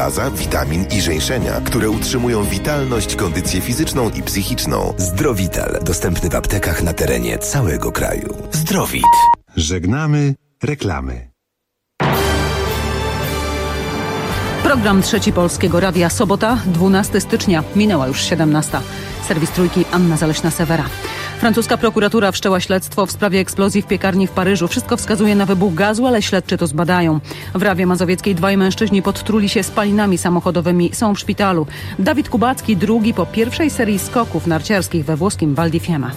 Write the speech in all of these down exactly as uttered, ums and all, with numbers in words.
żelaza, witamin i żeńszenia, które utrzymują witalność, kondycję fizyczną i psychiczną. Zdrowital. Dostępny w aptekach na terenie całego kraju. Zdrowit. Żegnamy reklamy. Program Trzeci Polskiego Radia. Sobota, dwunastego stycznia. Minęła już siedemnasta. Serwis Trójki, Anna Zaleśna-Sewera. Francuska prokuratura wszczęła śledztwo w sprawie eksplozji w piekarni w Paryżu. Wszystko wskazuje na wybuch gazu, ale śledczy to zbadają. W Rawie Mazowieckiej dwaj mężczyźni podtruli się spalinami samochodowymi. Są w szpitalu. Dawid Kubacki, drugi po pierwszej serii skoków narciarskich we włoskim Val di Fiemme.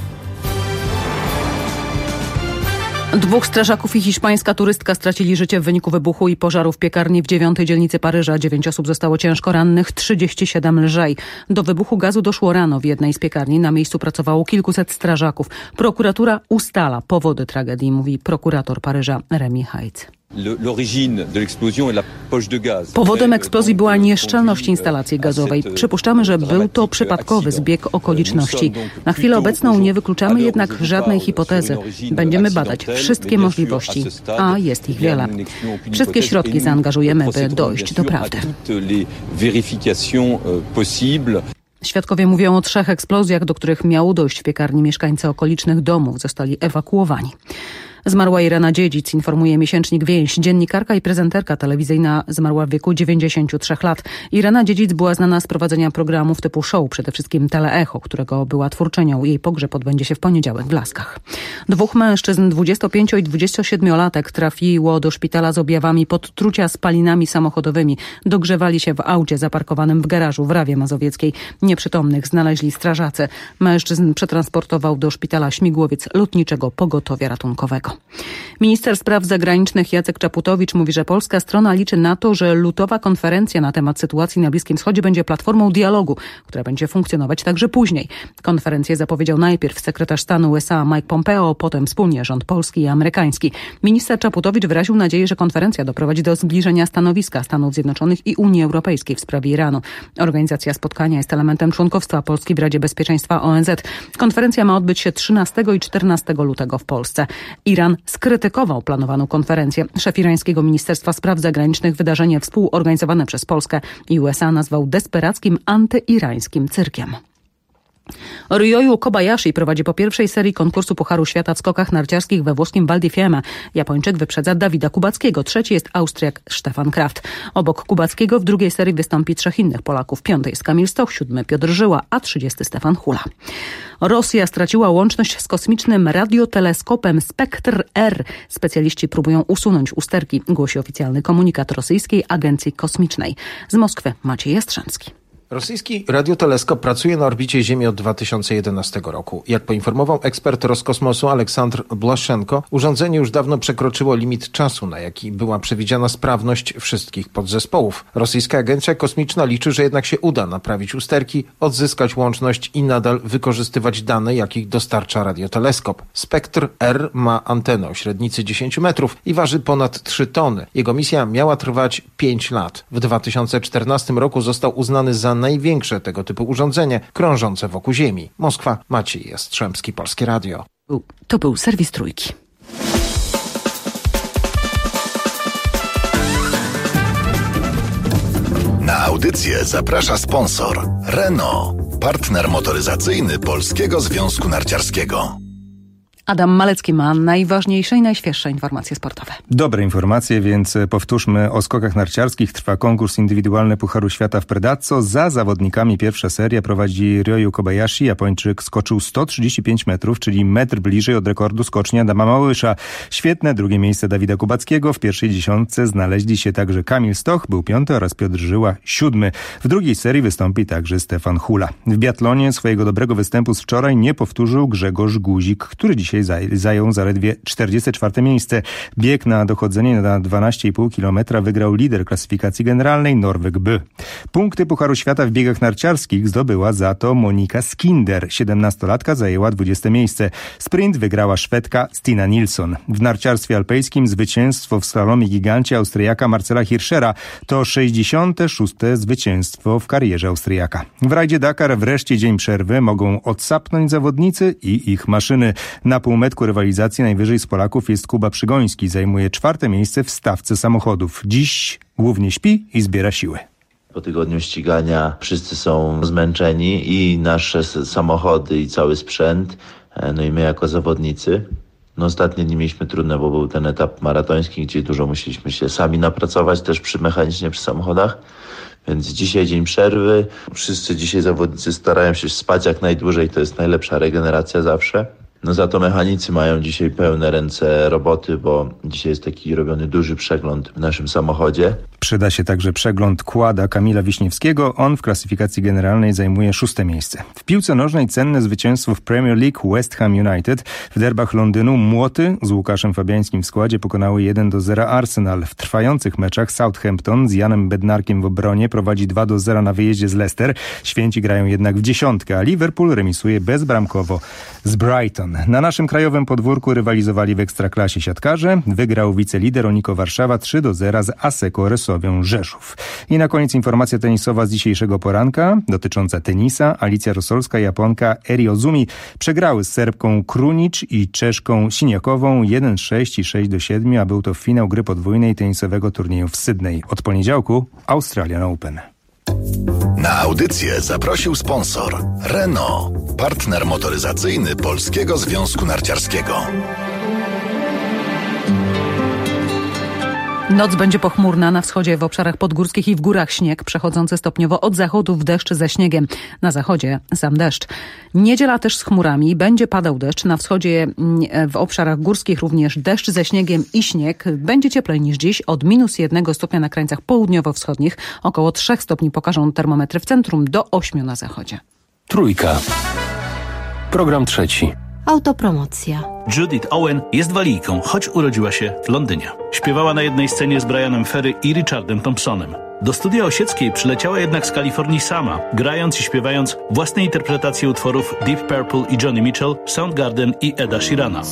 Dwóch strażaków i hiszpańska turystka stracili życie w wyniku wybuchu i pożaru w piekarni w dziewiątej dzielnicy Paryża. Dziewięć osób zostało ciężko rannych, trzydzieści siedem lżej. Do wybuchu gazu doszło rano w jednej z piekarni. Na miejscu pracowało kilkuset strażaków. Prokuratura ustala powody tragedii, mówi prokurator Paryża Rémi Heitz. Powodem eksplozji była nieszczelność instalacji gazowej. Przypuszczamy, że był to przypadkowy zbieg okoliczności. Na chwilę obecną nie wykluczamy jednak żadnej hipotezy. Będziemy badać wszystkie możliwości, a jest ich wiele. Wszystkie środki zaangażujemy, by dojść do prawdy. Świadkowie mówią o trzech eksplozjach, do których miało dojść w piekarni. Mieszkańcy okolicznych domów zostali ewakuowani. Zmarła Irena Dziedzic, informuje miesięcznik Więź. Dziennikarka i prezenterka telewizyjna zmarła w wieku dziewięćdziesięciu trzech lat. Irena Dziedzic była znana z prowadzenia programów typu show, przede wszystkim Teleecho, którego była twórczynią. Jej pogrzeb odbędzie się w poniedziałek w Laskach. Dwóch mężczyzn, dwudziestopięcio- i dwudziestosiedmiolatek, trafiło do szpitala z objawami podtrucia spalinami samochodowymi. Dogrzewali się w aucie zaparkowanym w garażu w Rawie Mazowieckiej. Nieprzytomnych znaleźli strażacy. Mężczyzn przetransportował do szpitala Śmigłowiec Lotniczego Pogotowia Ratunkowego. Minister spraw zagranicznych Jacek Czaputowicz mówi, że polska strona liczy na to, że lutowa konferencja na temat sytuacji na Bliskim Wschodzie będzie platformą dialogu, która będzie funkcjonować także później. Konferencję zapowiedział najpierw sekretarz stanu U S A Mike Pompeo, potem wspólnie rząd polski i amerykański. Minister Czaputowicz wyraził nadzieję, że konferencja doprowadzi do zbliżenia stanowiska Stanów Zjednoczonych i Unii Europejskiej w sprawie Iranu. Organizacja spotkania jest elementem członkostwa Polski w Radzie Bezpieczeństwa O N Z. Konferencja ma odbyć się trzynastego i czternastego lutego w Polsce. Iran skrytykował planowaną konferencję. Szef irańskiego Ministerstwa Spraw Zagranicznych wydarzenie współorganizowane przez Polskę i U S A nazwał desperackim antyirańskim cyrkiem. Ryoyu Kobayashi prowadzi po pierwszej serii konkursu Pucharu Świata w skokach narciarskich we włoskim Val di Fiemme. Japończyk wyprzedza Dawida Kubackiego. Trzeci jest Austriak Stefan Kraft. Obok Kubackiego w drugiej serii wystąpi trzech innych Polaków. Piąty jest Kamil Stoch, siódmy Piotr Żyła, a trzydziesty Stefan Hula. Rosja straciła łączność z kosmicznym radioteleskopem Spektr R. Specjaliści próbują usunąć usterki, głosi oficjalny komunikat rosyjskiej agencji kosmicznej. Z Moskwy Maciej Jastrzębski. Rosyjski radioteleskop pracuje na orbicie Ziemi od dwa tysiące jedenastego roku. Jak poinformował ekspert Roskosmosu Aleksandr Błaszczenko, urządzenie już dawno przekroczyło limit czasu, na jaki była przewidziana sprawność wszystkich podzespołów. Rosyjska agencja kosmiczna liczy, że jednak się uda naprawić usterki, odzyskać łączność i nadal wykorzystywać dane, jakich dostarcza radioteleskop. Spektr R ma antenę o średnicy dziesięć metrów i waży ponad trzy tony. Jego misja miała trwać pięć lat. W dwa tysiące czternastym roku został uznany za największe tego typu urządzenie krążące wokół Ziemi. Moskwa, Maciej Jastrzębski, Polskie Radio. To był serwis Trójki. Na audycję zaprasza sponsor Renault, partner motoryzacyjny Polskiego Związku Narciarskiego. Adam Malecki ma najważniejsze i najświeższe informacje sportowe. Dobre informacje, więc powtórzmy o skokach narciarskich. Trwa konkurs indywidualny Pucharu Świata w Predazzo. Za zawodnikami pierwsza seria prowadzi Ryoyu Kobayashi. Japończyk skoczył sto trzydzieści pięć metrów, czyli metr bliżej od rekordu skoczni Adama Małysza. Świetne drugie miejsce Dawida Kubackiego. W pierwszej dziesiątce znaleźli się także Kamil Stoch, był piąty, oraz Piotr Żyła, siódmy. W drugiej serii wystąpi także Stefan Hula. W biatlonie swojego dobrego występu z wczoraj nie powtórzył Grzegorz Guzik, który dzisiaj zajął zaledwie czterdzieste czwarte miejsce. Bieg na dochodzenie na dwanaście i pół kilometra wygrał lider klasyfikacji generalnej Norweg B. Punkty Pucharu Świata w biegach narciarskich zdobyła za to Monika Skinder. siedemnastolatka zajęła dwudzieste miejsce. Sprint wygrała Szwedka Stina Nilsson. W narciarstwie alpejskim zwycięstwo w slalomie gigancie Austriaka Marcela Hirschera to sześćdziesiąte szóste zwycięstwo w karierze Austriaka. W rajdzie Dakar wreszcie dzień przerwy mogą odsapnąć zawodnicy i ich maszyny. Na półmetku rywalizacji najwyżej z Polaków jest Kuba Przygoński. Zajmuje czwarte miejsce w stawce samochodów. Dziś głównie śpi i zbiera siły. Po tygodniu ścigania wszyscy są zmęczeni i nasze samochody i cały sprzęt, no i my jako zawodnicy. No ostatnie dni mieliśmy trudne, bo był ten etap maratoński, gdzie dużo musieliśmy się sami napracować też przy mechanicznie przy samochodach. Więc dzisiaj dzień przerwy. Wszyscy dzisiaj zawodnicy starają się spać jak najdłużej, to jest najlepsza regeneracja zawsze. No za to mechanicy mają dzisiaj pełne ręce roboty, bo dzisiaj jest taki robiony duży przegląd w naszym samochodzie. Przyda się także przegląd kłada Kamila Wiśniewskiego. On w klasyfikacji generalnej zajmuje szóste miejsce. W piłce nożnej cenne zwycięstwo w Premier League West Ham United. W derbach Londynu Młoty z Łukaszem Fabiańskim w składzie pokonały jeden do zera Arsenal. W trwających meczach Southampton z Janem Bednarkiem w obronie prowadzi dwa do zera na wyjeździe z Leicester. Święci grają jednak w dziesiątkę, a Liverpool remisuje bezbramkowo z Brighton. Na naszym krajowym podwórku rywalizowali w Ekstraklasie siatkarze. Wygrał wicelider Oniko Warszawa trzy do zera z Asseco Rysowią Rzeszów. I na koniec informacja tenisowa z dzisiejszego poranka dotycząca tenisa. Alicja Rosolska, Japonka Eri Ozumi przegrały z Serbką Krunic i Czeszką Siniakową jeden sześć i sześć do siedmiu, a był to finał gry podwójnej tenisowego turnieju w Sydney. Od poniedziałku Australian Open. Na audycję zaprosił sponsor Renault, partner motoryzacyjny Polskiego Związku Narciarskiego. Noc będzie pochmurna, na wschodzie, w obszarach podgórskich i w górach śnieg, przechodzący stopniowo od zachodu w deszcz ze śniegiem. Na zachodzie sam deszcz. Niedziela też z chmurami, będzie padał deszcz. Na wschodzie, w obszarach górskich również deszcz ze śniegiem i śnieg. Będzie cieplej niż dziś, od minus jednego stopnia na krańcach południowo-wschodnich. Około trzech stopni pokażą termometry w centrum, do ośmiu na zachodzie. Trójka. Program trzeci. Autopromocja. Judith Owen jest walijką, choć urodziła się w Londynie. Śpiewała na jednej scenie z Brianem Ferry i Richardem Thompsonem. Do studia Osieckiej przyleciała jednak z Kalifornii sama, grając i śpiewając własne interpretacje utworów Deep Purple i Johnny Mitchell, Soundgarden i Eda Sheerana.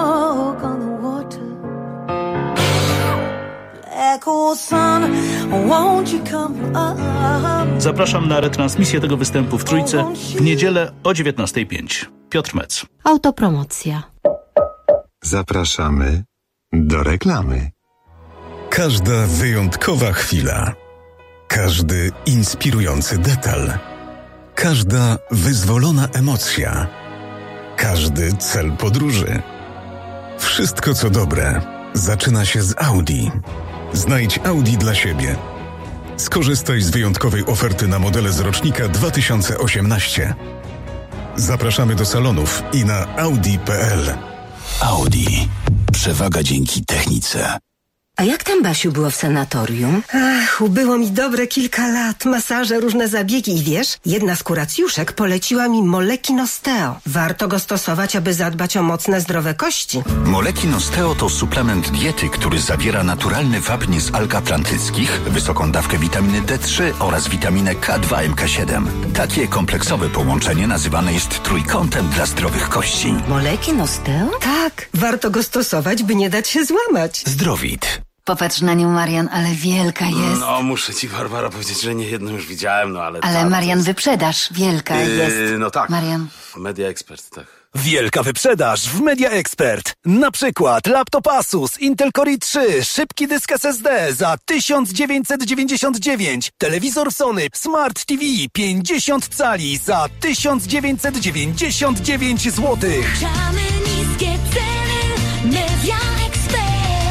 Zapraszam na retransmisję tego występu w Trójce w niedzielę o dziewiętnasta pięć. Piotr Mec. Autopromocja. Zapraszamy do reklamy. Każda wyjątkowa chwila, każdy inspirujący detal, każda wyzwolona emocja, każdy cel podróży. Wszystko co dobre zaczyna się z Audi. Znajdź Audi dla siebie. Skorzystaj z wyjątkowej oferty na modele z rocznika dwa tysiące osiemnaście. Zapraszamy do salonów i na audi kropka p l. Audi. Przewaga dzięki technice. A jak tam, Basiu, było w sanatorium? Ach, ubyło mi dobre kilka lat. Masaże, różne zabiegi i wiesz, jedna z kuracjuszek poleciła mi Molekin Osteo. Warto go stosować, aby zadbać o mocne, zdrowe kości. Molekin Osteo to suplement diety, który zawiera naturalny wapń z alg atlantyckich, wysoką dawkę witaminy D trzy oraz witaminę K dwa M K siedem. Takie kompleksowe połączenie nazywane jest trójkątem dla zdrowych kości. Molekin Osteo? Tak, warto go stosować, by nie dać się złamać. Zdrowit. Popatrz na nią, Marian, ale wielka jest. No, muszę ci, Barbara, powiedzieć, że nie jedną już widziałem, no ale... Ale ta, Marian, jest... wyprzedaż, wielka yy, jest. No tak. Marian. Media Expert, tak. Wielka wyprzedaż w Media Expert. Na przykład laptop Asus Intel Core i trzy, szybki dysk S S D za tysiąc dziewięćset dziewięćdziesiąt dziewięć, telewizor Sony Smart T V pięćdziesiąt cali za tysiąc dziewięćset dziewięćdziesiąt dziewięć złotych. Gramy niskie ceny, Media Expert.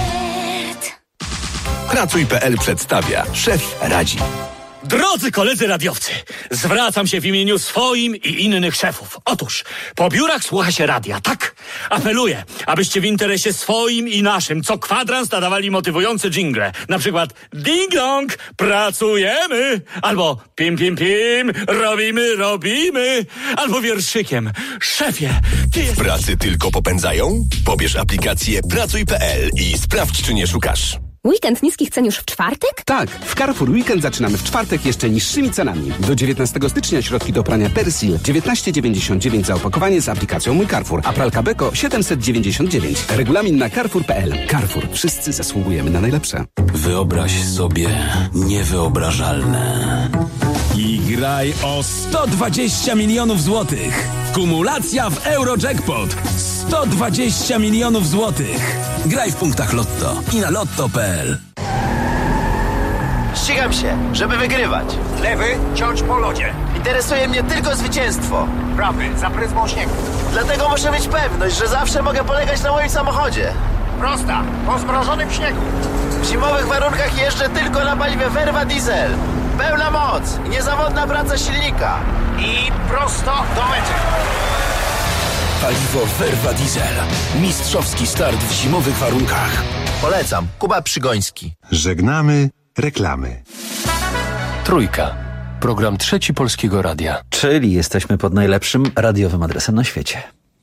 Pracuj kropka p l przedstawia. Szef radzi. Drodzy koledzy radiowcy, zwracam się w imieniu swoim i innych szefów. Otóż, po biurach słucha się radia, tak? Apeluję, abyście w interesie swoim i naszym co kwadrans nadawali motywujące dżingle. Na przykład ding dong, pracujemy, albo pim pim pim, robimy, robimy, albo wierszykiem, szefie, ty W pracy tylko popędzają? Pobierz aplikację Pracuj kropka p l i sprawdź, czy nie szukasz. Weekend niskich cen już w czwartek? Tak, w Carrefour Weekend zaczynamy w czwartek jeszcze niższymi cenami. Do dziewiętnastego stycznia środki do prania Persil dziewiętnaście dziewięćdziesiąt dziewięć za opakowanie z aplikacją Mój Carrefour, a pralka Beko siedemset dziewięćdziesiąt dziewięć. Regulamin na carrefour kropka p l. Carrefour. Wszyscy zasługujemy na najlepsze. Wyobraź sobie niewyobrażalne. I graj o sto dwadzieścia milionów złotych. Kumulacja w Eurojackpot. sto dwadzieścia milionów złotych. Graj w punktach Lotto i na lotto kropka p l. ścigam się, żeby wygrywać. Lewy, ciąć po lodzie. Interesuje mnie tylko zwycięstwo. Prawy, za pryzmą śniegu. Dlatego muszę mieć pewność, że zawsze mogę polegać na moim samochodzie. Prosta, po zmrożonym śniegu. W zimowych warunkach jeżdżę tylko na paliwie Verva Diesel. Pełna moc i niezawodna praca silnika. I prosto do mety. Paliwo Verva Diesel. Mistrzowski start w zimowych warunkach. Polecam. Kuba Przygoński. Żegnamy reklamy. Trójka. Program Trzeci Polskiego Radia. Czyli jesteśmy pod najlepszym radiowym adresem na świecie.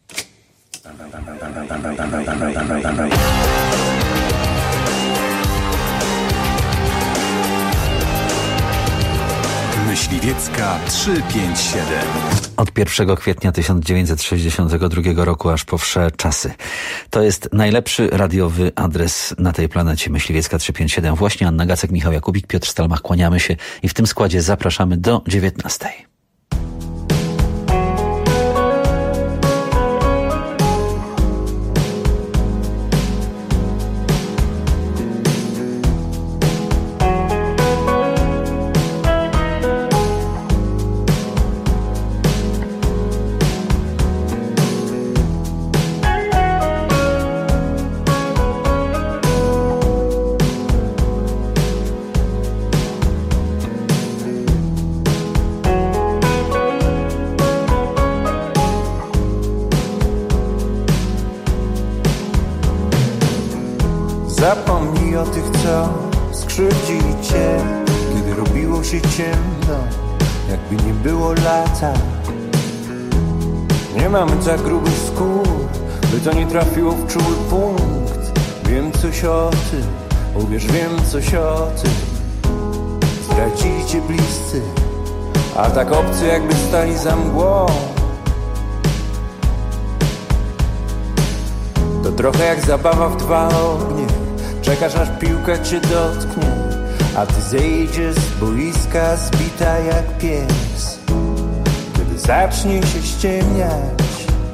Myśliwiecka trzysta pięćdziesiąt siedem. Od pierwszego kwietnia tysiąc dziewięćset sześćdziesiątego drugiego roku aż po wsze czasy. To jest najlepszy radiowy adres na tej planecie. Myśliwiecka trzysta pięćdziesiąt siedem. Właśnie Anna Gacek, Michał Jakubik, Piotr Stalmach. Kłaniamy się i w tym składzie zapraszamy do dziewiętnastej. Zapomnij o tych, co skrzywdzili cię, kiedy robiło się ciemno, jakby nie było lata. Nie mamy tak grubych skór, by to nie trafiło w czuły punkt. Wiem coś o tym, uwierz, wiem coś o tym. Zdradzili cię bliscy, a tak obcy, jakby stali za mgłą. To trochę jak zabawa w dwa ognie. Czekasz, aż piłka cię dotknie, a ty zejdziesz z boiska zbita jak pies. Kiedy zacznie się ściemniać,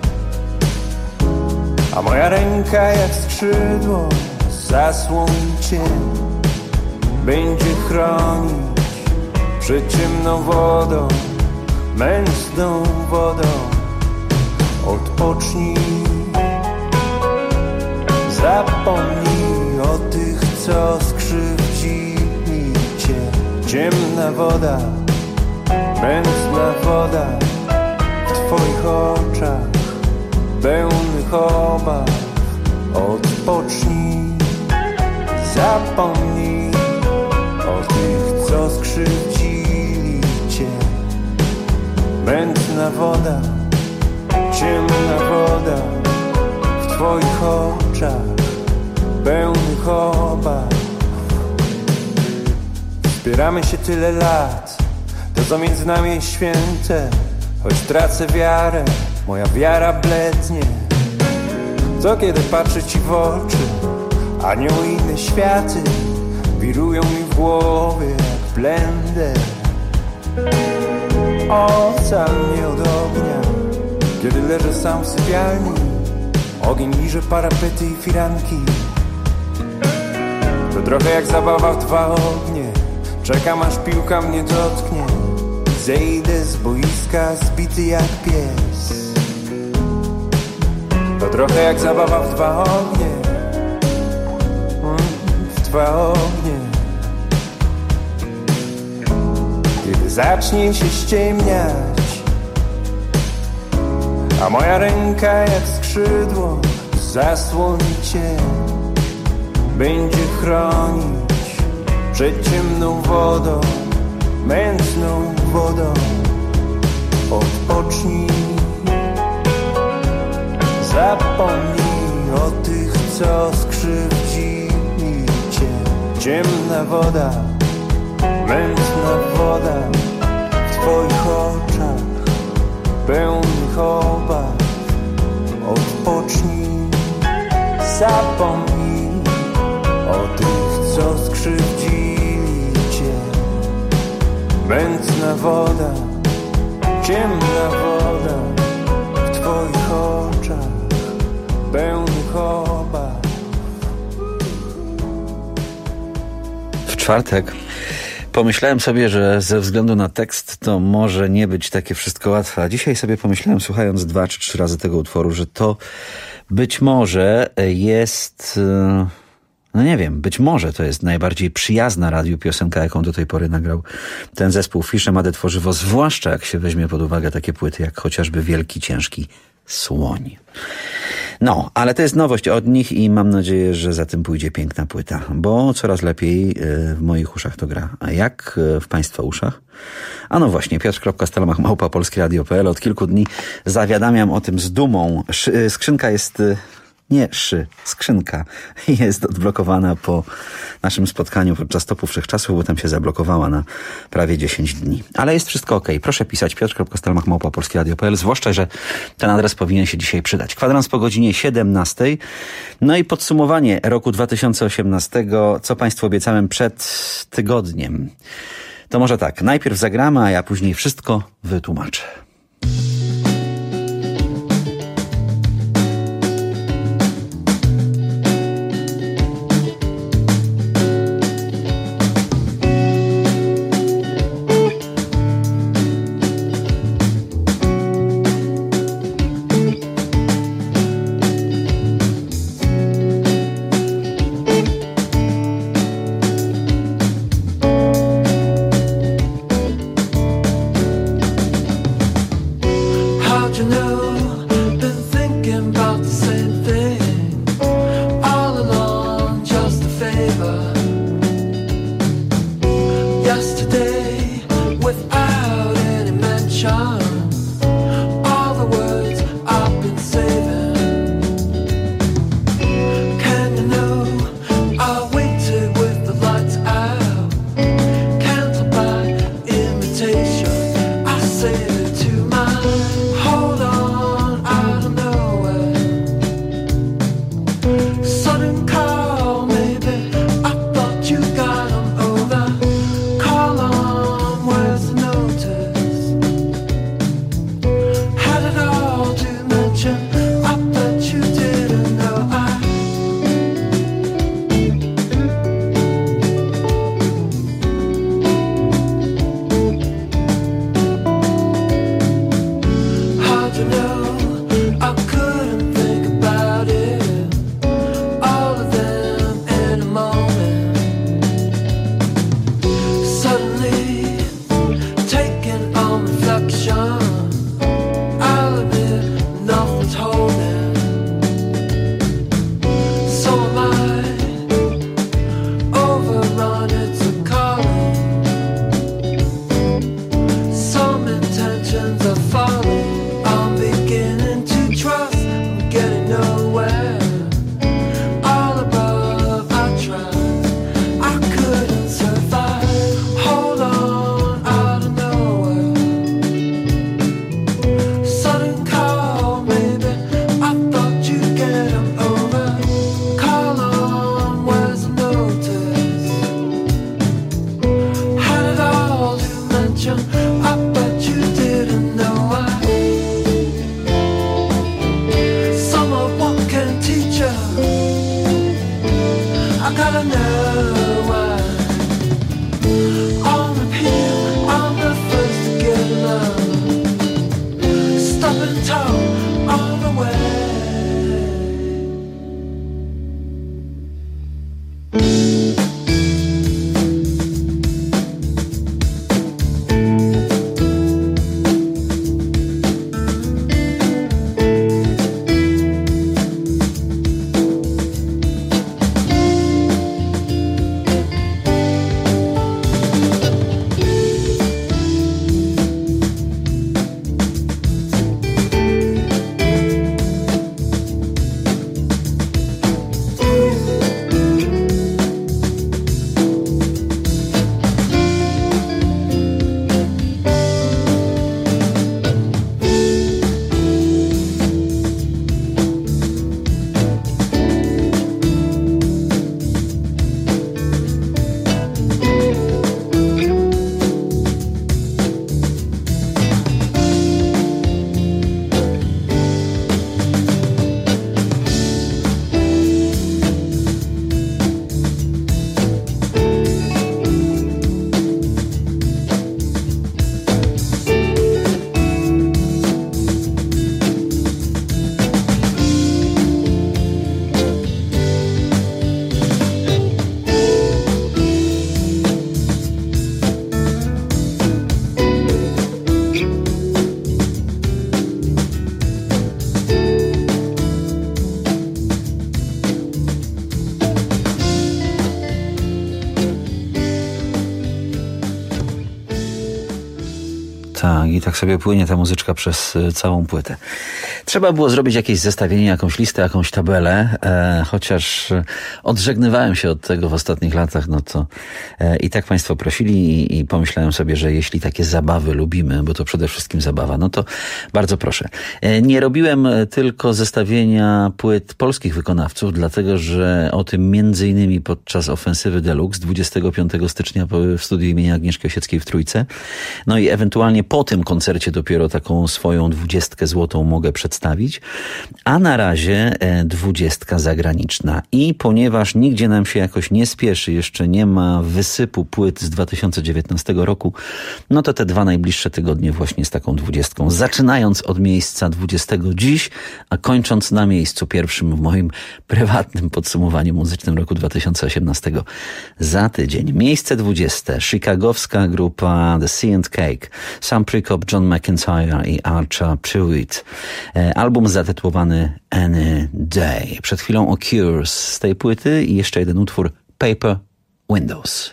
a moja ręka jak skrzydło zasłoni cię, będzie chronić przed ciemną wodą, mętną wodą. Odpocznij, zapomnij o tych, co skrzywdzili cię. Ciemna woda, mętna woda w twoich oczach, pełnych obaw. Odpocznij, zapomnij o tych, co skrzywdzili cię. Mętna woda, ciemna woda w twoich oczach, pełnych obaw. Wspieramy się tyle lat, to co między nami jest święte. Choć tracę wiarę, moja wiara blednie. Co kiedy patrzę ci w oczy, anioły i inne światy wirują mi w głowie jak blender. Ocal mnie od ognia, kiedy leżę sam w sypialni. Ogień liże parapety i firanki. To trochę jak zabawa w dwa ognie. Czekam, aż piłka mnie dotknie. Zejdę z boiska zbity jak pies. To trochę jak zabawa w dwa ognie. W dwa ognie. Kiedy zacznie się ściemniać, a moja ręka jak skrzydło zasłoni cię, będzie chronić przed ciemną wodą, mętną wodą. Odpocznij, zapomnij o tych, co skrzywdzili cię. Ciemna woda, mętna woda w twoich oczach, pełnych obaw. Odpocznij, zapomnij o tych, co skrzywdzili cię. Mętna woda, ciemna woda w twoich oczach, pełnych obaw. W czwartek Pomyślałem sobie, że ze względu na tekst to może nie być takie wszystko łatwe. A dzisiaj sobie pomyślałem, słuchając dwa czy trzy razy tego utworu, że to być może jest... No nie wiem, być może to jest najbardziej przyjazna radiu piosenka, jaką do tej pory nagrał ten zespół Fisze Made Tworzywo, zwłaszcza jak się weźmie pod uwagę takie płyty jak chociażby Wielki Ciężki Słoń. No, ale to jest nowość od nich i mam nadzieję, że za tym pójdzie piękna płyta, bo coraz lepiej w moich uszach to gra. A jak w Państwa uszach? A no właśnie, piotr.stelmach małpa polskieradio kropka p l. Od kilku dni zawiadamiam o tym z dumą. Skrzynka jest... Nie, szy, skrzynka jest odblokowana po naszym spotkaniu podczas Topu Wszechczasów, bo tam się zablokowała na prawie dziesięć dni. Ale jest wszystko okej. Okay. Proszę pisać piotr.stelmach małpa polskieradio kropka p l, zwłaszcza, że ten adres powinien się dzisiaj przydać. Kwadrans po godzinie siedemnastej. No i podsumowanie roku dwa tysiące osiemnastego, co Państwu obiecałem przed tygodniem. To może tak, najpierw zagramy, a ja później wszystko wytłumaczę. tak, i tak sobie płynie ta muzyczka przez y, całą płytę. Trzeba było zrobić jakieś zestawienie, jakąś listę, jakąś tabelę, e, chociaż odżegnywałem się od tego w ostatnich latach, no to e, i tak Państwo prosili i, i pomyślałem sobie, że jeśli takie zabawy lubimy, bo to przede wszystkim zabawa, no to bardzo proszę. E, nie robiłem tylko zestawienia płyt polskich wykonawców, dlatego, że o tym między innymi podczas Ofensywy Deluxe dwudziestego piątego stycznia w studiu imienia Agnieszki Osieckiej w Trójce. No i ewentualnie po tym koncercie dopiero taką swoją dwudziestkę złotą mogę przedstawić. A na razie dwudziestka zagraniczna. I ponieważ nigdzie nam się jakoś nie spieszy, jeszcze nie ma wysypu płyt z dwa tysiące dziewiętnastego roku, no to te dwa najbliższe tygodnie właśnie z taką dwudziestką. Zaczynając od miejsca dwudziestego dziś, a kończąc na miejscu pierwszym w moim prywatnym podsumowaniu muzycznym roku dwa tysiące osiemnastego za tydzień. Miejsce dwudzieste. Chicagowska grupa The Sea and Cake, Sam Prekop, John McIntyre i Archer Pruitt. Album zatytułowany Any Day. Przed chwilą o Cures z tej płyty i jeszcze jeden utwór Paper Windows.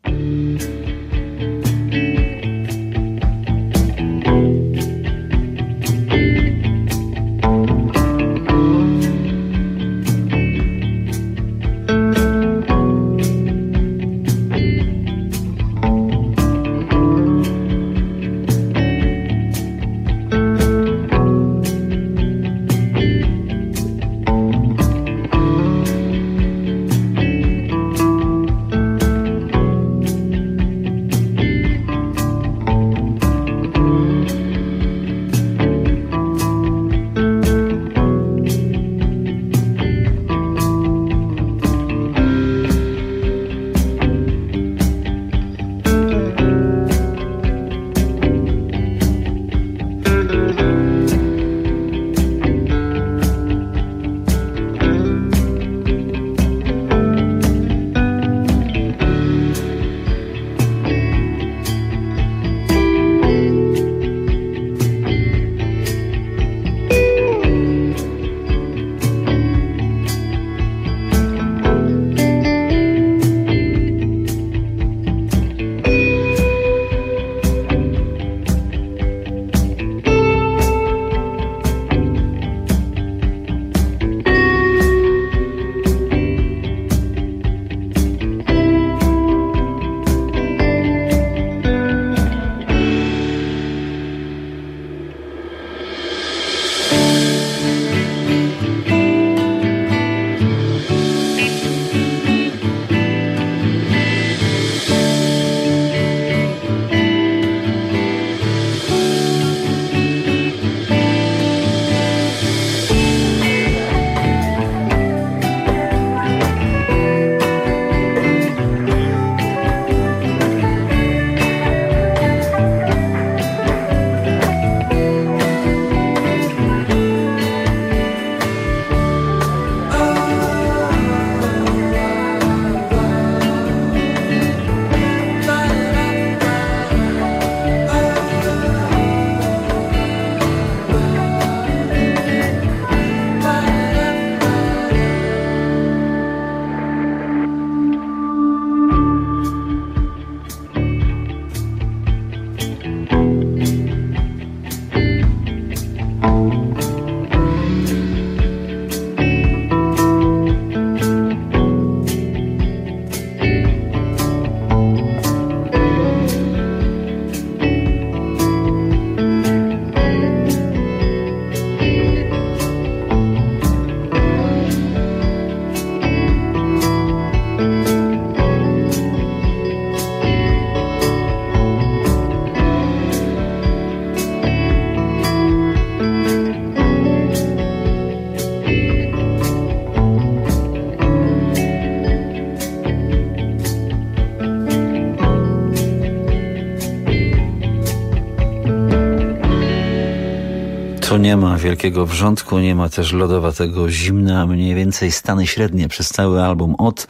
Tu nie ma wielkiego wrzątku, nie ma też lodowatego zimna, mniej więcej stany średnie przez cały album od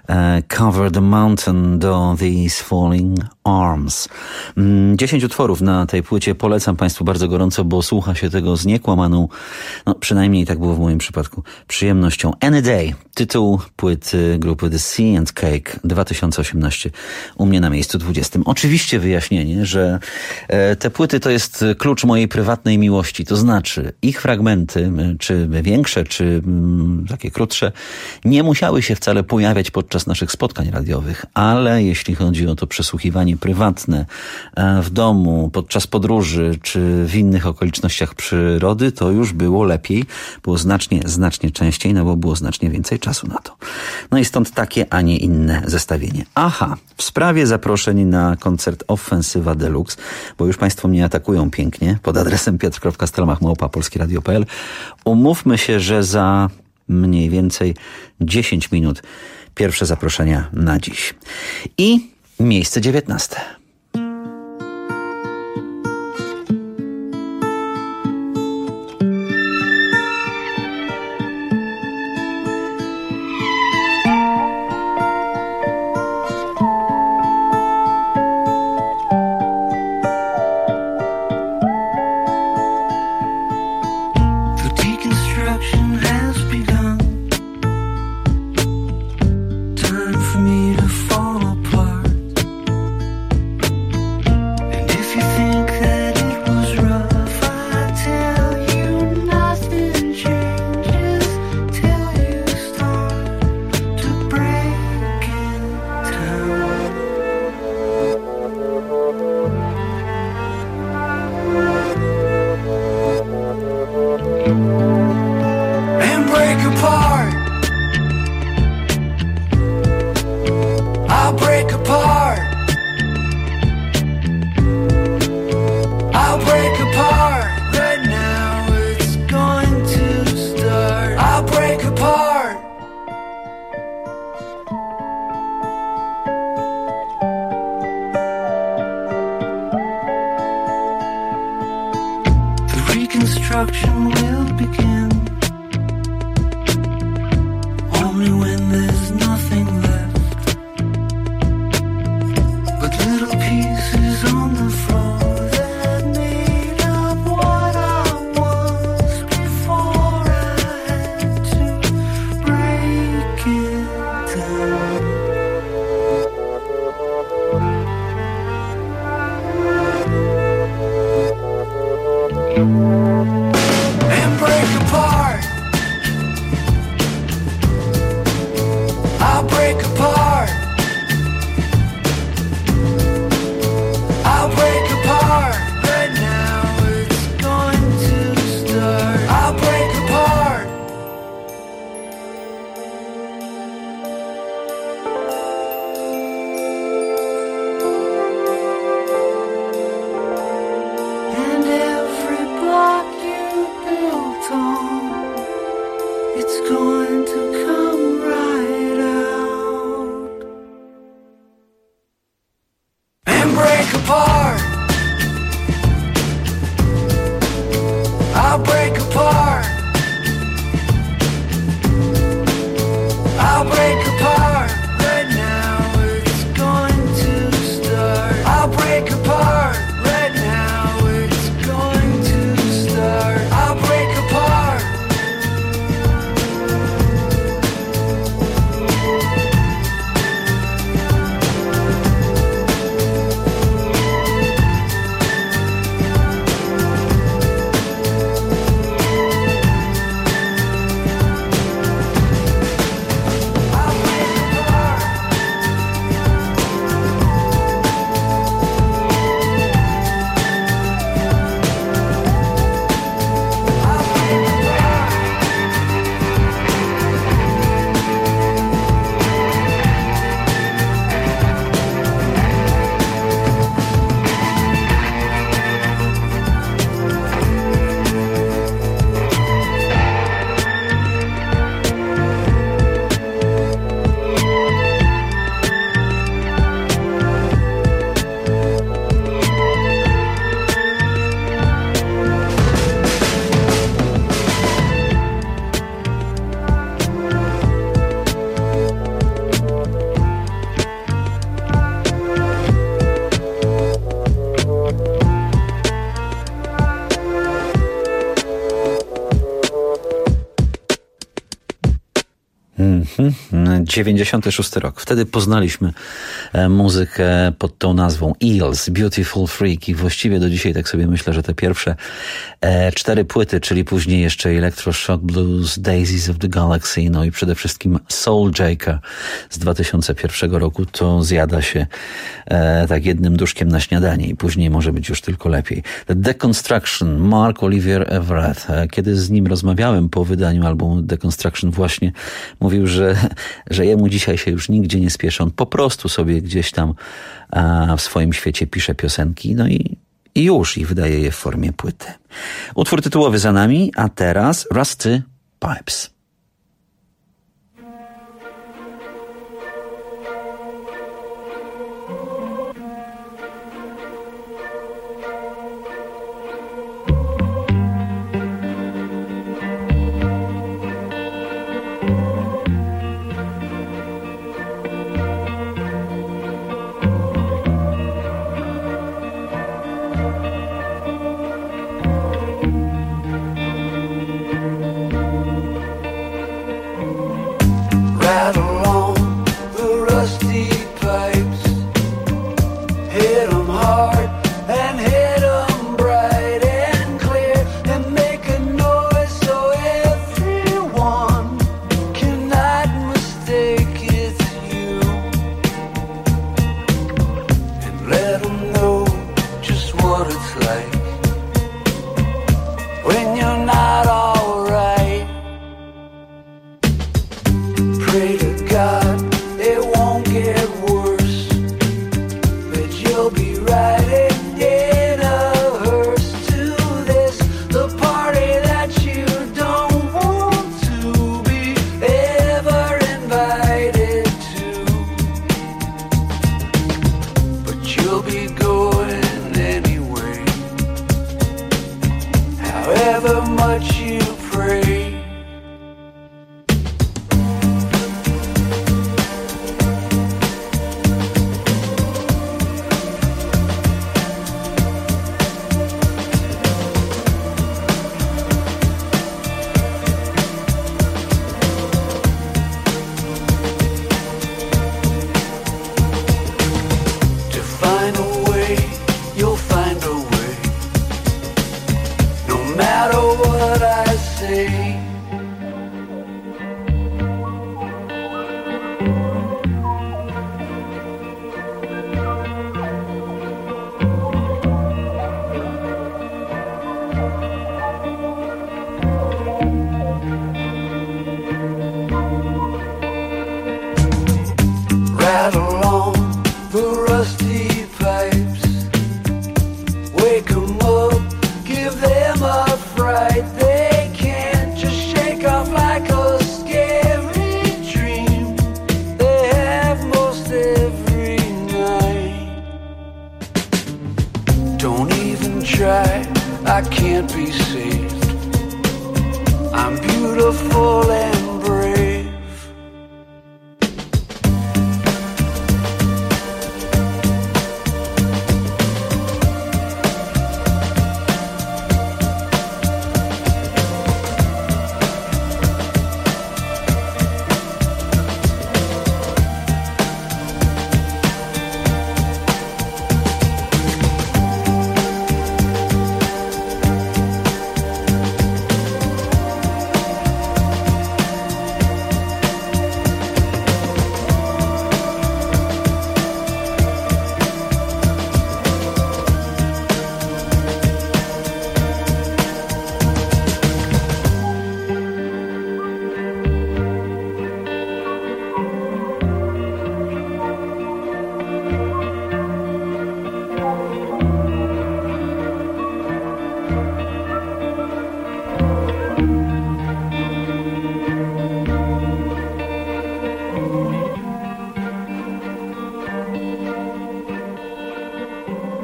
e, Cover the Mountain do These Falling Arms. Dziesięć utworów na tej płycie polecam Państwu bardzo gorąco, bo słucha się tego z niekłamaną, no przynajmniej tak było w moim przypadku, przyjemnością. Any Day, tytuł płyty grupy The Sea and Cake, dwa tysiące osiemnaście, u mnie na miejscu dwudziestym. Oczywiście wyjaśnienie, że e, te płyty to jest klucz mojej prywatnej miłości, to znaczy ich fragmenty, czy większe, czy mm, takie krótsze, nie musiały się wcale pojawiać podczas naszych spotkań radiowych, ale jeśli chodzi o to przesłuchiwanie prywatne w domu, podczas podróży, czy w innych okolicznościach przyrody, to już było lepiej, było znacznie, znacznie częściej, no bo było znacznie więcej czasu na to. No i stąd takie, a nie inne zestawienie. Aha, w sprawie zaproszeń na koncert Offensywa Deluxe, bo już Państwo mnie atakują pięknie pod adresem piotr kropka stelmach małpa polskieradio kropka p l. Umówmy się, że za mniej więcej dziesięć minut pierwsze zaproszenia na dziś. I miejsce dziewiętnaste. And every block Mhm. dziewięćdziesiąty szósty rok. Wtedy poznaliśmy e, muzykę pod tą nazwą Eels, Beautiful Freak i właściwie do dzisiaj tak sobie myślę, że te pierwsze e, cztery płyty, czyli później jeszcze Electroshock Blues, Daisies of the Galaxy, no i przede wszystkim Soul Jacker z dwa tysiące pierwszego roku, to zjada się e, tak jednym duszkiem na śniadanie i później może być już tylko lepiej. The Deconstruction, Mark Oliver Everett. E, kiedy z nim rozmawiałem po wydaniu albumu Deconstruction, właśnie mówił, że, że jemu dzisiaj się już nigdzie nie spieszy. On po prostu sobie gdzieś tam a, w swoim świecie pisze piosenki, no i, i już, i wydaje je w formie płyty. Utwór tytułowy za nami, a teraz Rusty Pipes.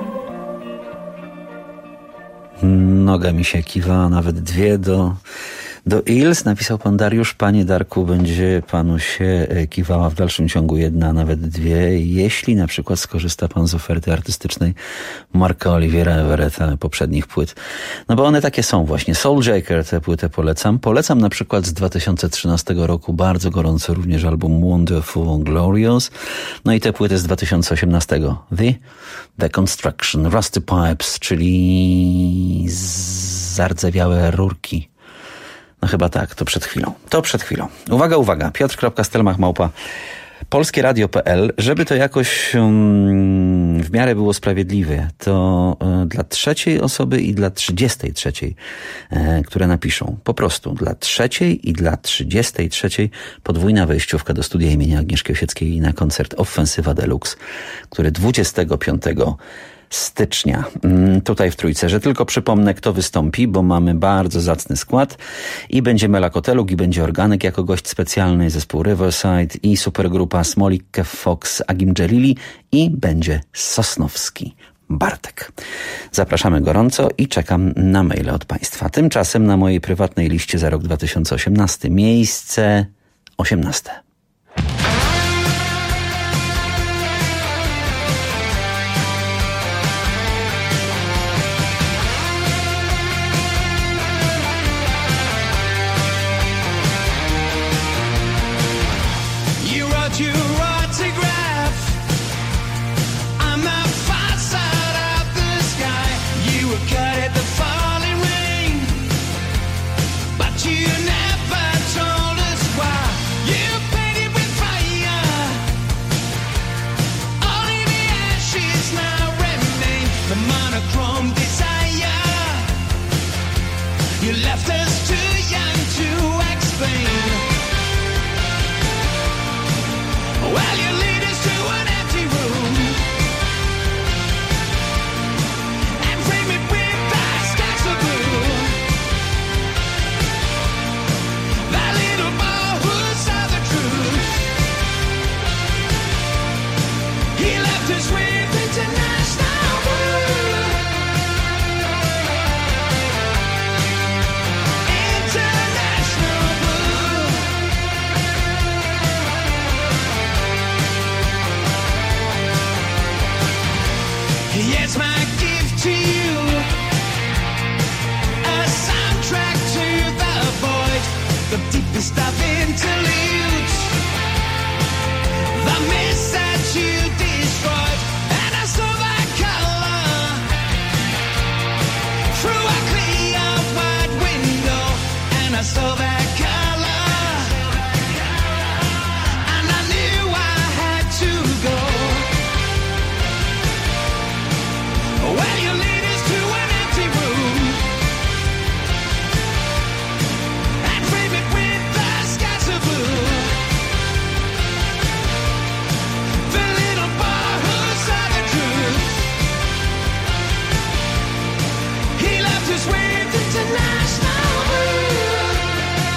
Noga mi się kiwa, nawet dwie do Do Ils napisał pan Dariusz: panie Darku, będzie panu się kiwała w dalszym ciągu jedna, nawet dwie, jeśli na przykład skorzysta pan z oferty artystycznej Marka Oliviera Everetta poprzednich płyt. No bo one takie są właśnie. Souljacker, tę płytę polecam. Polecam na przykład z dwa tysiące trzynastego roku bardzo gorąco również album Wonderful Glorious. No i tę płytę z dwa tysiące osiemnastego. The, The Construction, Rusty Pipes, czyli zardzewiałe rurki. No chyba tak, to przed chwilą. To przed chwilą. Uwaga, uwaga. Piotr.stelmach małpa polskie radio kropka p l. Żeby to jakoś um, w miarę było sprawiedliwe, to um, dla trzeciej osoby i dla trzydziestej trzeciej, e, które napiszą. Po prostu dla trzeciej i dla trzydziestej trzeciej podwójna wejściówka do studia imienia Agnieszki Osieckiej na koncert Offensywa Deluxe, który dwudziestego piątego stycznia tutaj w Trójce, że tylko przypomnę, kto wystąpi, bo mamy bardzo zacny skład i będzie Mela Koteluk, i będzie Organek jako gość specjalny, zespół Riverside i supergrupa Smolik, Kev Fox, Agim Dżelili i będzie Sosnowski Bartek. Zapraszamy gorąco i czekam na maile od Państwa. Tymczasem na mojej prywatnej liście za rok dwa tysiące osiemnasty miejsce osiemnaste. His way international.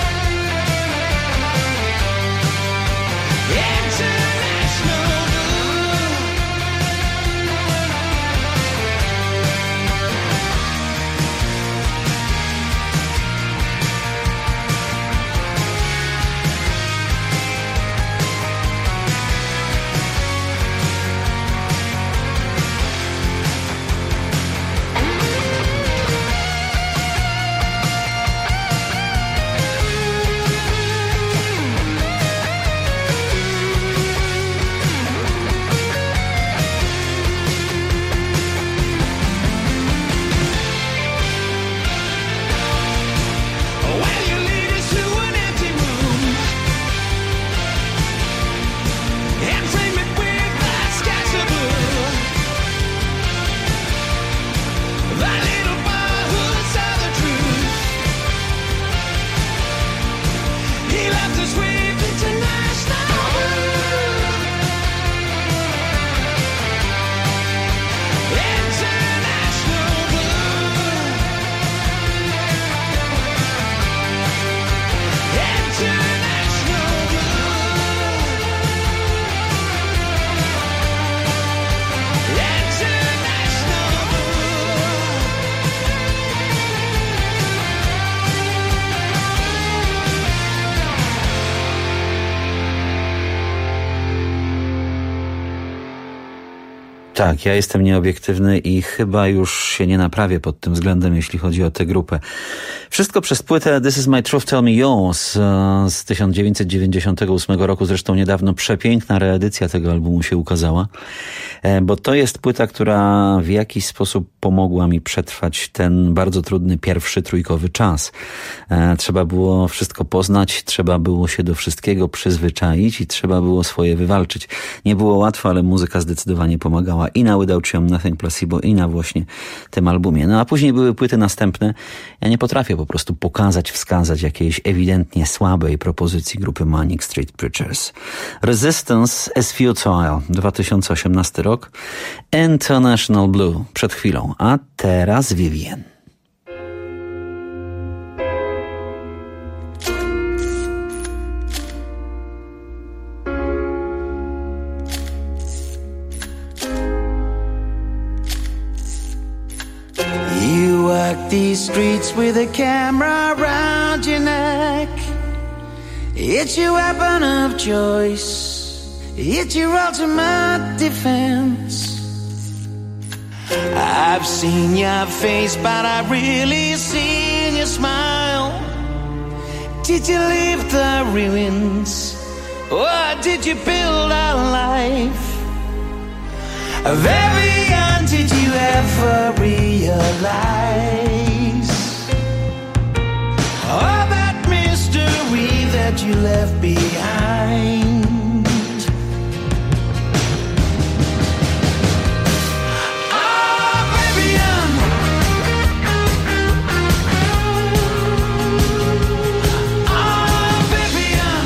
Tak, ja jestem nieobiektywny i chyba już się nie naprawię pod tym względem, jeśli chodzi o tę grupę. Wszystko przez płytę This Is My Truth, Tell Me Yours z tysiąc dziewięćset dziewięćdziesiątego ósmego roku. Zresztą niedawno przepiękna reedycja tego albumu się ukazała, bo to jest płyta, która w jakiś sposób pomogła mi przetrwać ten bardzo trudny pierwszy trójkowy czas. Trzeba było wszystko poznać, trzeba było się do wszystkiego przyzwyczaić i trzeba było swoje wywalczyć. Nie było łatwo, ale muzyka zdecydowanie pomagała i na Without You I'm Nothing Placebo i na właśnie tym albumie. No a później były płyty następne. Ja nie potrafię po prostu pokazać, wskazać jakiejś ewidentnie słabej propozycji grupy Manic Street Preachers. Resistance is Futile, dwa tysiące osiemnasty rok. International Blue przed chwilą, a teraz Vivien. Walk these streets with a camera around your neck. It's your weapon of choice. It's your ultimate defense. I've seen your face, but I've really seen your smile. Did you leave the ruins, or did you build a life? Vivian, did you ever realize all that mystery that you left behind? Oh, Vivian, oh, Vivian,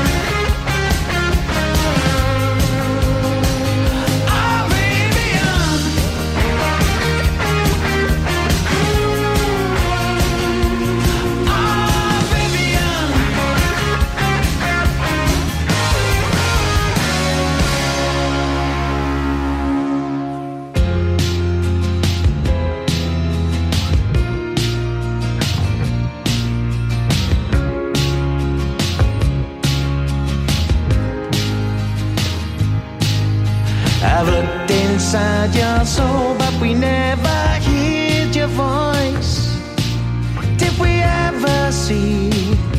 I've looked inside your soul, but we never heard your voice. Did we ever see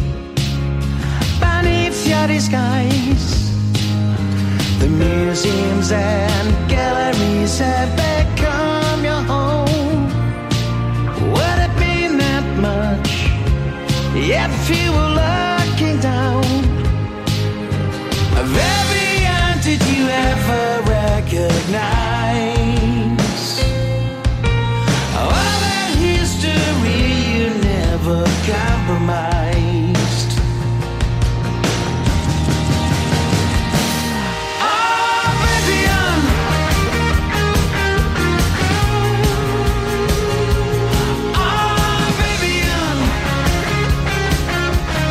beneath your disguise? The museums and galleries have become your home. Would it mean that much if you were looking down? Vivian, did you ever recognize all that history you never compromised? Oh, Vivian, oh, Vivian,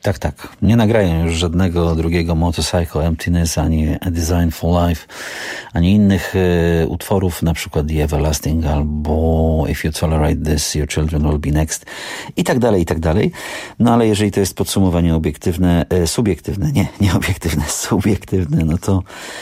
Tak, tak. Nie nagrają już żadnego drugiego Motorcycle Emptiness, ani A Design for Life, ani innych y, utworów, na przykład The Everlasting albo If You Tolerate This, Your Children Will Be Next i tak dalej, i tak dalej. No ale jeżeli to jest podsumowanie obiektywne, y, subiektywne, nie, nie obiektywne, subiektywne, no to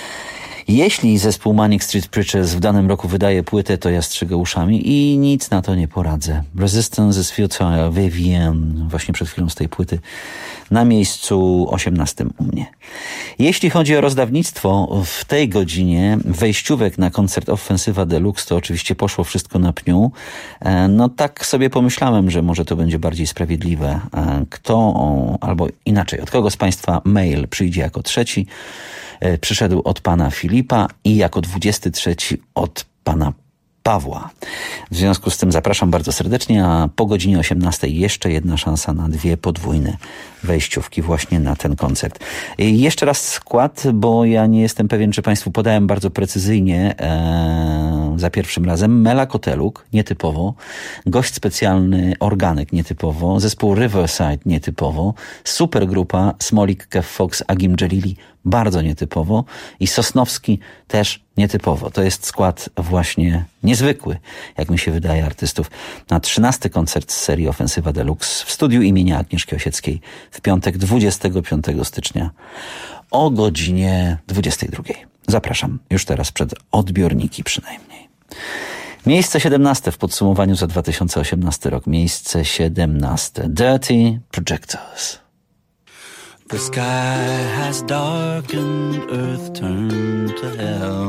jeśli zespół Manic Street Preachers w danym roku wydaje płytę, to ja strzygę uszami i nic na to nie poradzę. Resistance is Futile, Vivienne, właśnie przed chwilą z tej płyty, na miejscu osiemnastym u mnie. Jeśli chodzi o rozdawnictwo, w tej godzinie wejściówek na koncert Offensywa Deluxe to oczywiście poszło wszystko na pniu. No tak sobie pomyślałem, że może to będzie bardziej sprawiedliwe. Kto, albo inaczej, od kogo z Państwa mail przyjdzie jako trzeci? Przyszedł od pana Filipa i jako dwudziesty trzeci od pana Pawła. W związku z tym zapraszam bardzo serdecznie, a po godzinie osiemnastej jeszcze jedna szansa na dwie podwójne wejściówki właśnie na ten koncert. I jeszcze raz skład, bo ja nie jestem pewien, czy Państwu podałem bardzo precyzyjnie e, za pierwszym razem. Mela Koteluk, nietypowo. Gość specjalny Organek, nietypowo. Zespół Riverside, nietypowo. Supergrupa Smolik, Kev Fox, Agim Dżelili, bardzo nietypowo. I Sosnowski też nietypowo. To jest skład właśnie niezwykły, jak mi się wydaje, artystów na trzynasty koncert z serii Ofensywa Deluxe w studiu imienia Agnieszki Osieckiej w piątek dwudziestego piątego stycznia o godzinie dwudziestej drugiej. Zapraszam już teraz przed odbiorniki przynajmniej. Miejsce siedemnaste w podsumowaniu za dwa tysiące osiemnasty rok. Miejsce siedemnaste. Dirty Projectors. The sky has darkened, earth turned to hell.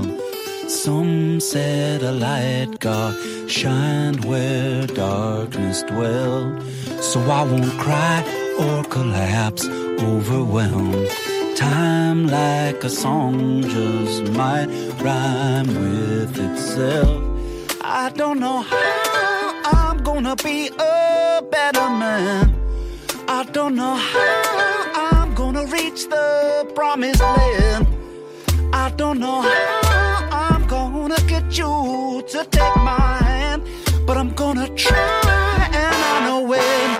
Some said a light God shined where darkness dwelled. So I won't cry or collapse, overwhelmed. Time like a song just might rhyme with itself. I don't know how I'm gonna be a better man. I don't know how I'm gonna reach the promised land. I don't know how I'm gonna get you to take my hand, but I'm gonna try and I know when.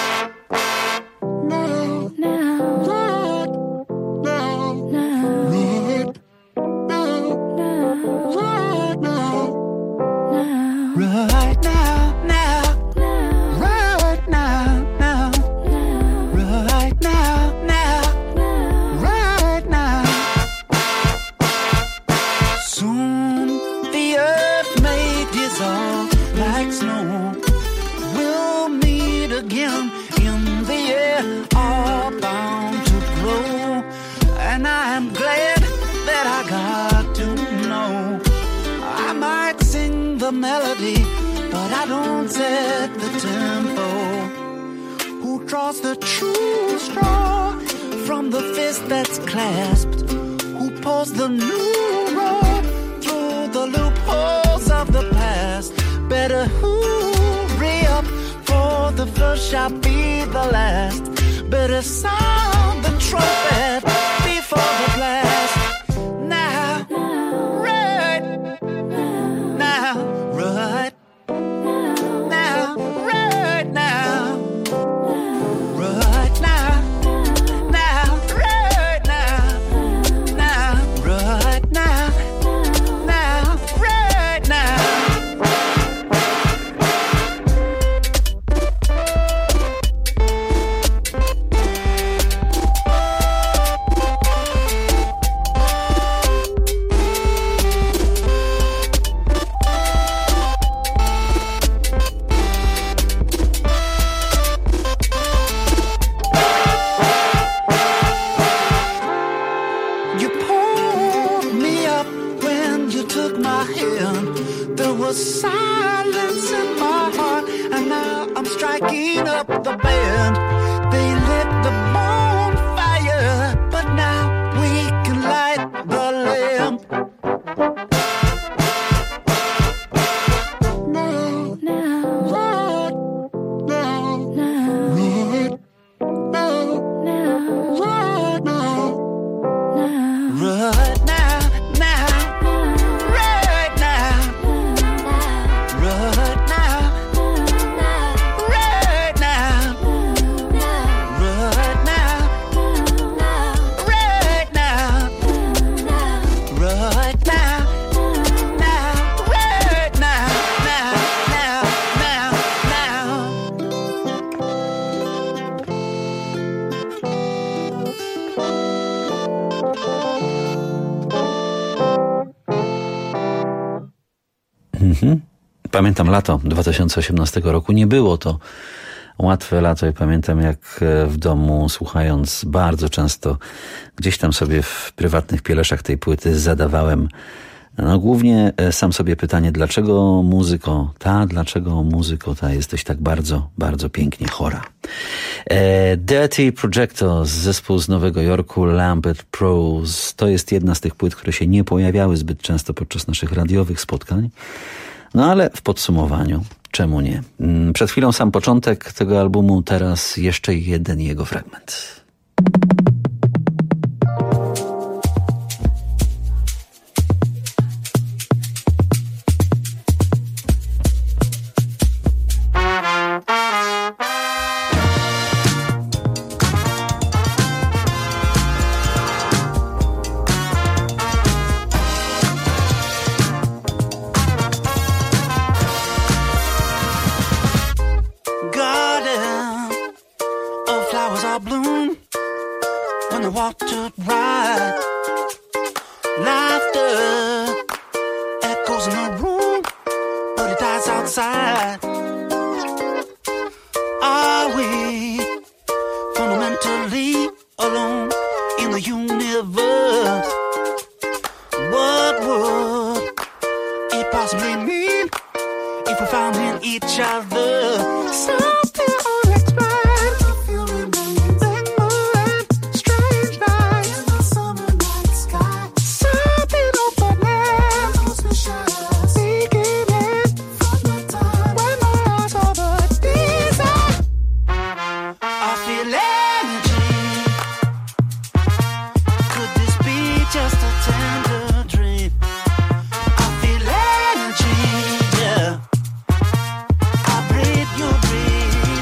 Now, now, right, now, now, right, now, now, right now, now, right now, now, right now, now, right now, now, right now. Soon the earth may dissolve like snow. We'll meet again in the air, all bound to grow. And I am glad that I got to know. I might sing the melody, but I don't set the tempo. Who draws the true straw from the fist that's clasped? Who pulls the new road through the loopholes of the past? Better hurry up, for the first shall be the last. Better sound the trumpet before the blast. Now, right, now, right, now, right now, right now, now, right now, now, right now, now, right now. You pulled me up when you took my hand. There was silence in my heart, and now I'm striking up the band. They lit the bonfire, but now we can light the lamp. Now, now, right, now, now, right, now, now, right now. Right now, now, right now, right Mhm. Pamiętam lato dwa tysiące osiemnastego roku. Nie było to łatwe lato i pamiętam, jak w domu, słuchając bardzo często gdzieś tam sobie w prywatnych pieleszach tej płyty, zadawałem no głównie sam sobie pytanie, dlaczego muzyko ta, dlaczego muzyko ta jesteś tak bardzo, bardzo pięknie chora. E, Dirty Projectors, zespół z Nowego Jorku, Lambeth Prose. To jest jedna z tych płyt, które się nie pojawiały zbyt często podczas naszych radiowych spotkań. No ale w podsumowaniu, czemu nie? Przed chwilą sam początek tego albumu, teraz jeszcze jeden jego fragment. Your breath.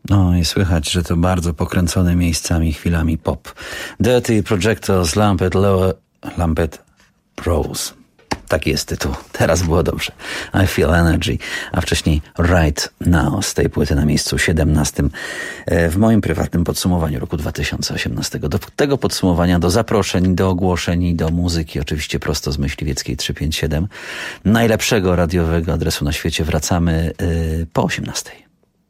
No i słychać, że to bardzo pokręcone miejscami chwilami pop. Dirty Projectors, Lampet Lower, Lampet Rose. Taki jest tytuł. Teraz było dobrze. I Feel Energy, a wcześniej Right Now z tej płyty na miejscu siedemnastym w moim prywatnym podsumowaniu roku dwa tysiące osiemnastego. Do tego podsumowania, do zaproszeń, do ogłoszeń i do muzyki, oczywiście prosto z Myśliwieckiej trzysta pięćdziesiąt siedem, najlepszego radiowego adresu na świecie, wracamy yy, po osiemnastej.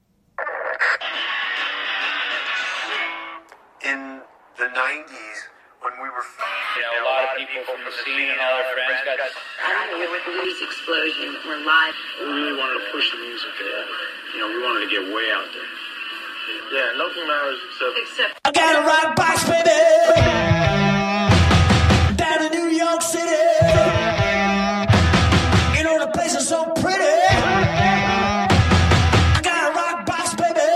In the nineties, when we were... You know, a lot of people from the scene and all their friends got... I'm here with Louise Explosion. We're live. We really wanted to push the music there. You know, we wanted to get way out there. Yeah, nothing matters except... Except... I got a rock box, baby, down in New York City. You know, the place is so pretty. I got a rock box, baby.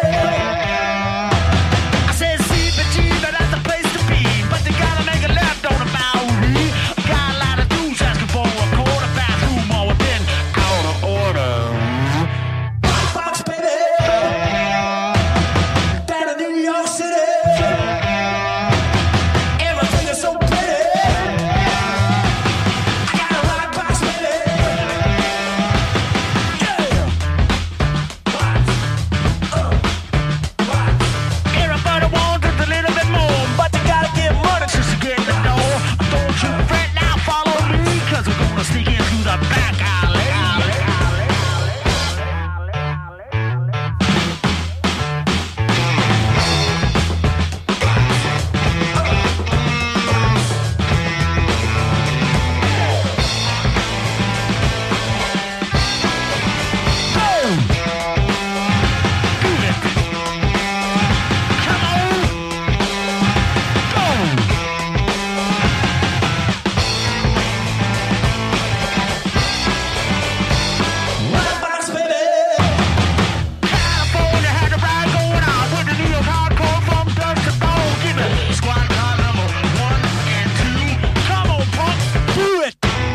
I said, see, but gee, but that's the place to be. But they gotta make a left on the Bowery. Got a lot of dudes asking for a quarter bathroom all within out of order. Rock box, baby, down in New York City. Everything is so pretty. I got a rock box, baby. Everybody wants just a little bit more, but you gotta give money just to get the door. Don't you fret now, follow me, cause we're gonna sneak in through the back alley. California had the ride going on with the New York hardcore from dusk to dawn. Give me squad car number one and two. Come on, punk, do it.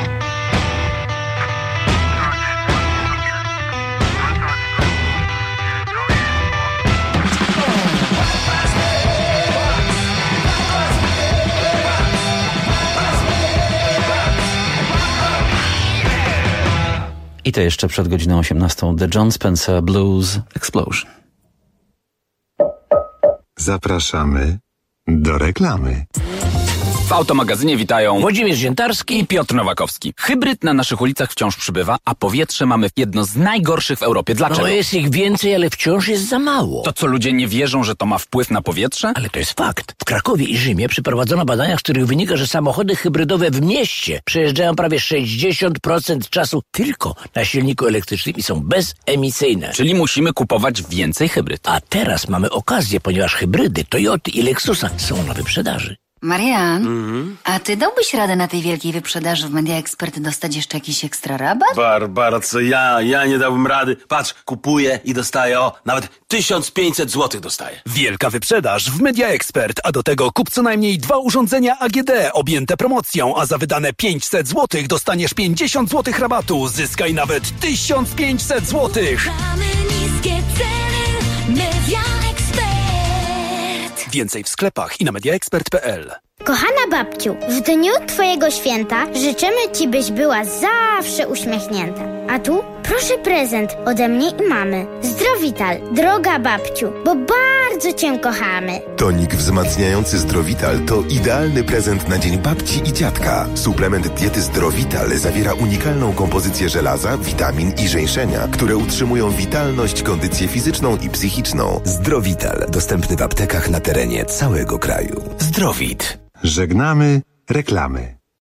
I to jeszcze przed godziną osiemnastą The John Spencer Blues Explosion. Zapraszamy do reklamy. W Automagazynie witają Włodzimierz Ziętarski i Piotr Nowakowski. Hybryd na naszych ulicach wciąż przybywa, a powietrze mamy jedno z najgorszych w Europie. Dlaczego? No jest ich więcej, ale wciąż jest za mało. To co, ludzie nie wierzą, że to ma wpływ na powietrze? Ale to jest fakt. W Krakowie i Rzymie przeprowadzono badania, z których wynika, że samochody hybrydowe w mieście przejeżdżają prawie sześćdziesiąt procent czasu tylko na silniku elektrycznym i są bezemisyjne. Czyli musimy kupować więcej hybryd. A teraz mamy okazję, ponieważ hybrydy Toyoty i Lexusa są na wyprzedaży. Marian, Mhm. a ty dałbyś radę na tej wielkiej wyprzedaży w Media Expert dostać jeszcze jakiś ekstra rabat? Barbara, co ja? Ja nie dałbym rady. Patrz, kupuję i dostaję, o, nawet tysiąc pięćset złotych dostaję. Wielka wyprzedaż w Media Expert, a do tego kup co najmniej dwa urządzenia A G D objęte promocją, a za wydane pięćset złotych dostaniesz pięćdziesiąt złotych rabatu. Zyskaj nawet tysiąc pięćset złotych. Mamy niskie ceny, Media Expert. Więcej w sklepach i na mediaexpert kropka p l. Kochana babciu, w dniu twojego święta życzymy ci, byś była zawsze uśmiechnięta. A tu proszę prezent ode mnie i mamy. Zdrowital, droga babciu, bo bardzo cię kochamy. Tonik wzmacniający Zdrowital to idealny prezent na dzień babci i dziadka. Suplement diety Zdrowital zawiera unikalną kompozycję żelaza, witamin i żeńszenia, które utrzymują witalność, kondycję fizyczną i psychiczną. Zdrowital, dostępny w aptekach na terenie całego kraju. Zdrowit. Żegnamy reklamy.